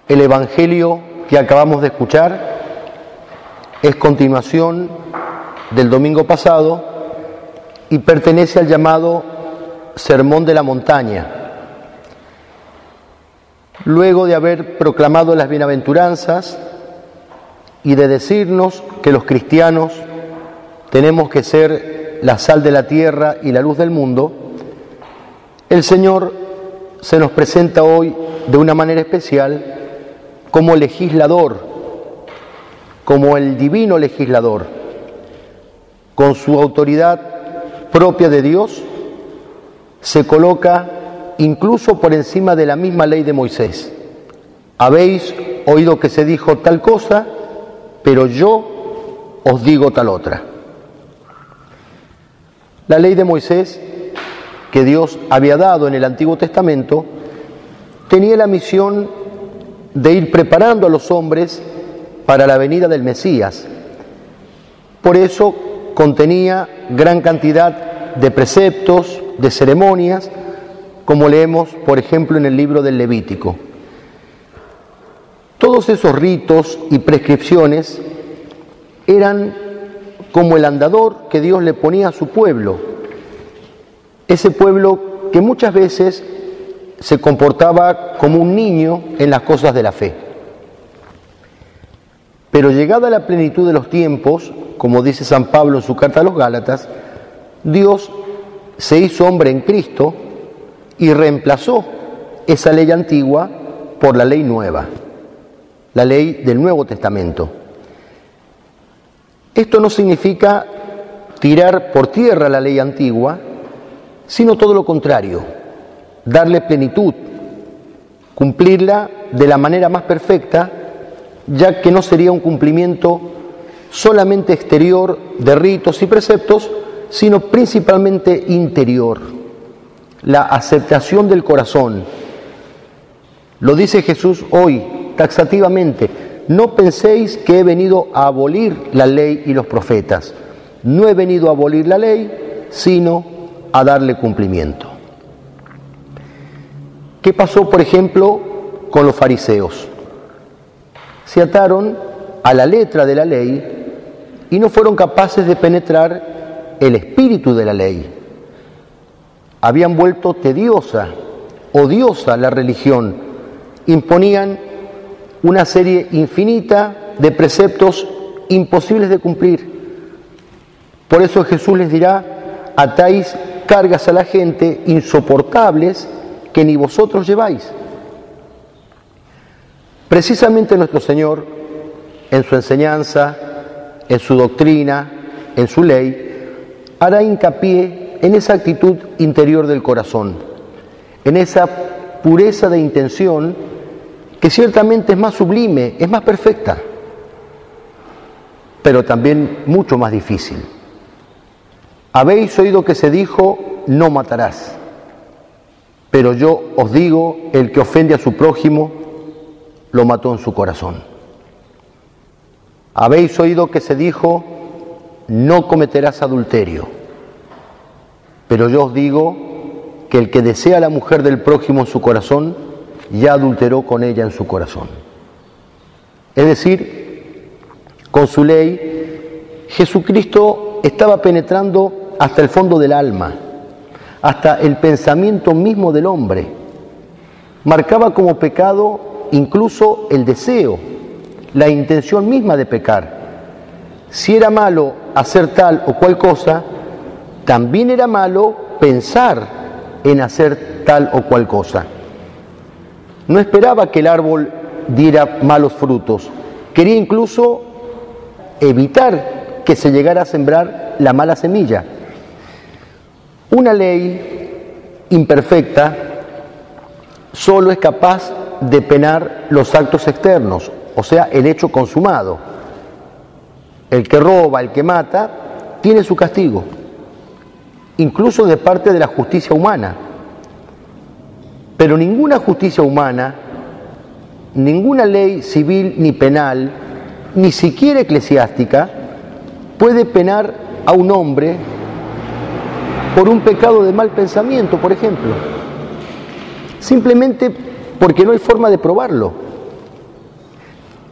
El Evangelio que acabamos de escuchar es continuación del domingo pasado y pertenece al llamado Sermón de la Montaña. Luego de haber proclamado las bienaventuranzas y de decirnos que los cristianos tenemos que ser la sal de la tierra y la luz del mundo, el Señor se nos presenta hoy de una manera especial como legislador, como el divino legislador, con su autoridad propia de Dios, se coloca incluso por encima de la misma ley de Moisés. Habéis oído que se dijo tal cosa, pero yo os digo tal otra. La ley de Moisés, que Dios había dado en el Antiguo Testamento, tenía la misión de ir preparando a los hombres para la venida del Mesías. Por eso contenía gran cantidad de preceptos, de ceremonias, como leemos, por ejemplo, en el libro del Levítico. Todos esos ritos y prescripciones eran como el andador que Dios le ponía a su pueblo, ese pueblo que muchas veces se comportaba como un niño en las cosas de la fe. Pero llegada la plenitud de los tiempos, como dice San Pablo en su carta a los Gálatas, Dios se hizo hombre en Cristo y reemplazó esa ley antigua por la ley nueva, la ley del Nuevo Testamento. Esto no significa tirar por tierra la ley antigua, sino todo lo contrario, darle plenitud, cumplirla de la manera más perfecta, ya que no sería un cumplimiento solamente exterior de ritos y preceptos, sino principalmente interior, la aceptación del corazón. Lo dice Jesús hoy, taxativamente: no penséis que he venido a abolir la ley y los profetas. No he venido a abolir la ley, sino a darle cumplimiento. ¿Qué pasó, por ejemplo, con los fariseos? Se ataron a la letra de la ley y no fueron capaces de penetrar el espíritu de la ley. Habían vuelto tediosa, odiosa la religión. Imponían una serie infinita de preceptos imposibles de cumplir. Por eso Jesús les dirá: atáis cargas a la gente insoportables que ni vosotros lleváis. Precisamente nuestro Señor, en su enseñanza, en su doctrina, en su ley, hará hincapié en esa actitud interior del corazón, en esa pureza de intención que ciertamente es más sublime, es más perfecta, pero también mucho más difícil. Habéis oído que se dijo: no matarás. Pero yo os digo, el que ofende a su prójimo, lo mató en su corazón. Habéis oído que se dijo: no cometerás adulterio. Pero yo os digo que el que desea a la mujer del prójimo en su corazón, ya adulteró con ella en su corazón. Es decir, con su ley, Jesucristo estaba penetrando hasta el fondo del alma, hasta el pensamiento mismo del hombre. Marcaba como pecado incluso el deseo, la intención misma de pecar. Si era malo hacer tal o cual cosa, también era malo pensar en hacer tal o cual cosa. No esperaba que el árbol diera malos frutos. Quería incluso evitar que se llegara a sembrar la mala semilla. Una ley imperfecta solo es capaz de penar los actos externos, o sea, el hecho consumado. El que roba, el que mata, tiene su castigo, incluso de parte de la justicia humana. Pero ninguna justicia humana, ninguna ley civil ni penal, ni siquiera eclesiástica, puede penar a un hombre por un pecado de mal pensamiento, por ejemplo, simplemente porque no hay forma de probarlo.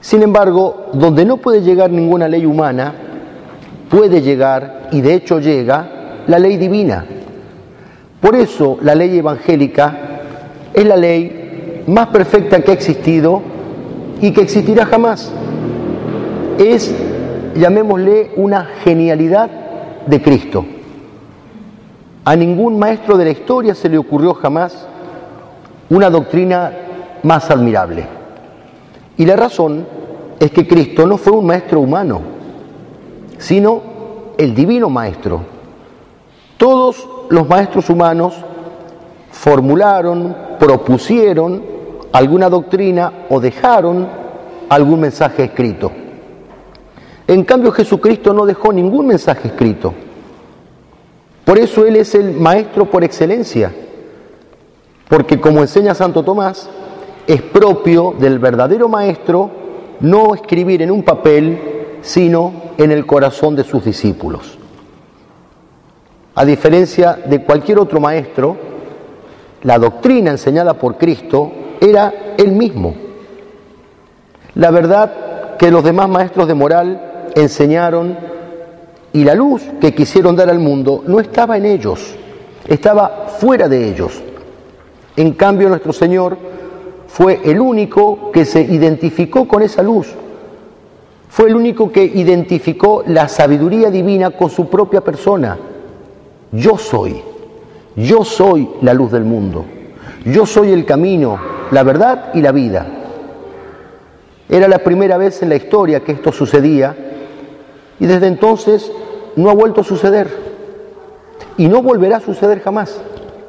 Sin embargo, donde no puede llegar ninguna ley humana, puede llegar, y de hecho llega, la ley divina. Por eso la ley evangélica es la ley más perfecta que ha existido y que existirá jamás. Es, llamémosle, una genialidad de Cristo. A ningún maestro de la historia se le ocurrió jamás una doctrina más admirable. Y la razón es que Cristo no fue un maestro humano, sino el divino maestro. Todos los maestros humanos formularon, propusieron alguna doctrina o dejaron algún mensaje escrito. En cambio, Jesucristo no dejó ningún mensaje escrito. Por eso Él es el maestro por excelencia, porque como enseña Santo Tomás, es propio del verdadero maestro no escribir en un papel, sino en el corazón de sus discípulos. A diferencia de cualquier otro maestro, la doctrina enseñada por Cristo era Él mismo. La verdad que los demás maestros de moral enseñaron y la luz que quisieron dar al mundo no estaba en ellos, estaba fuera de ellos. En cambio, nuestro Señor fue el único que se identificó con esa luz. Fue el único que identificó la sabiduría divina con su propia persona. Yo soy la luz del mundo. Yo soy el camino, la verdad y la vida. Era la primera vez en la historia que esto sucedía y desde entonces no ha vuelto a suceder y no volverá a suceder jamás.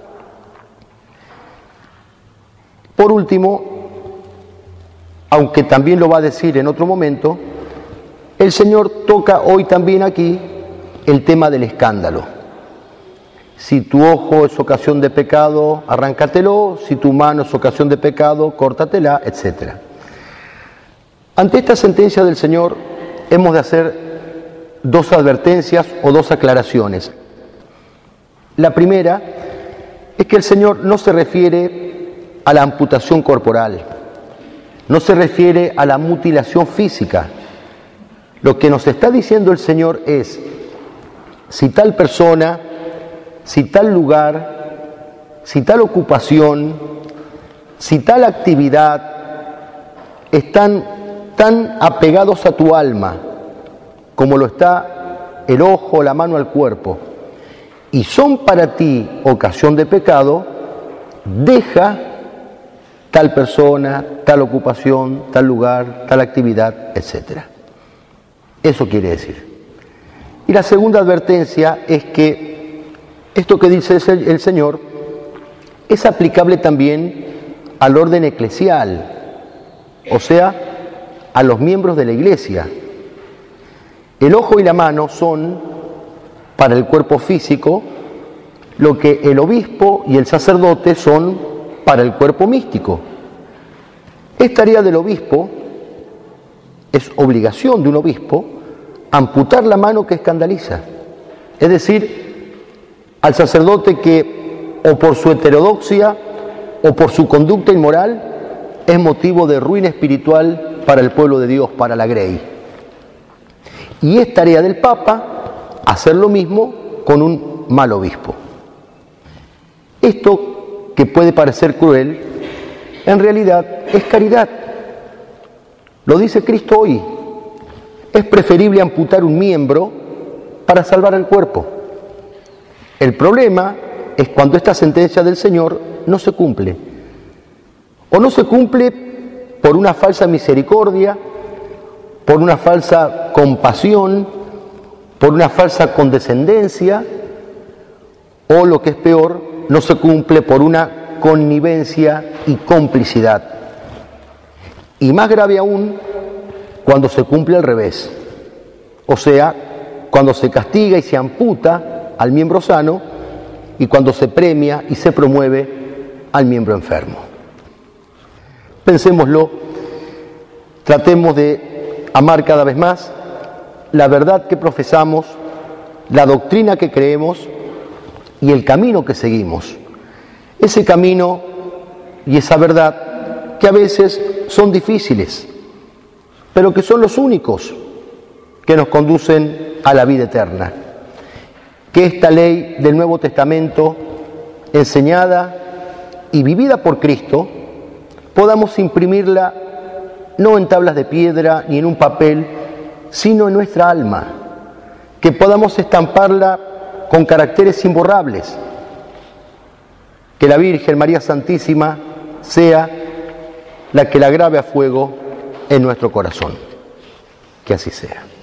Por último, aunque también lo va a decir en otro momento, el Señor toca hoy también aquí el tema del escándalo. Si tu ojo es ocasión de pecado, arráncatelo; si tu mano es ocasión de pecado, córtatela, etc. Ante esta sentencia del Señor hemos de hacer dos advertencias o dos aclaraciones. La primera es que el Señor no se refiere a la amputación corporal, no se refiere a la mutilación física. Lo que nos está diciendo el Señor es: si tal persona, si tal lugar, si tal ocupación, si tal actividad están tan apegados a tu alma como lo está el ojo, la mano al cuerpo, y son para ti ocasión de pecado, deja tal persona, tal ocupación, tal lugar, tal actividad, etc. Eso quiere decir. Y la segunda advertencia es que esto que dice el Señor es aplicable también al orden eclesial, o sea, a los miembros de la Iglesia. El ojo y la mano son, para el cuerpo físico, lo que el obispo y el sacerdote son para el cuerpo místico. Es tarea del obispo, es obligación de un obispo, amputar la mano que escandaliza. Es decir, al sacerdote que, o por su heterodoxia, o por su conducta inmoral, es motivo de ruina espiritual para el pueblo de Dios, para la Grey. Y es tarea del Papa hacer lo mismo con un mal obispo. Esto, que puede parecer cruel, en realidad es caridad. Lo dice Cristo hoy. Es preferible amputar un miembro para salvar al cuerpo. El problema es cuando esta sentencia del Señor no se cumple. O no se cumple por una falsa misericordia, por una falsa compasión, por una falsa condescendencia, o lo que es peor, no se cumple por una connivencia y complicidad. Y más grave aún, cuando se cumple al revés, o sea, cuando se castiga y se amputa al miembro sano y cuando se premia y se promueve al miembro enfermo. Pensémoslo, tratemos de amar cada vez más la verdad que profesamos, la doctrina que creemos y el camino que seguimos. Ese camino y esa verdad que a veces son difíciles, pero que son los únicos que nos conducen a la vida eterna. Que esta ley del Nuevo Testamento, enseñada y vivida por Cristo, podamos imprimirla no en tablas de piedra ni en un papel, sino en nuestra alma, que podamos estamparla con caracteres imborrables, que la Virgen María Santísima sea la que la grabe a fuego en nuestro corazón. Que así sea.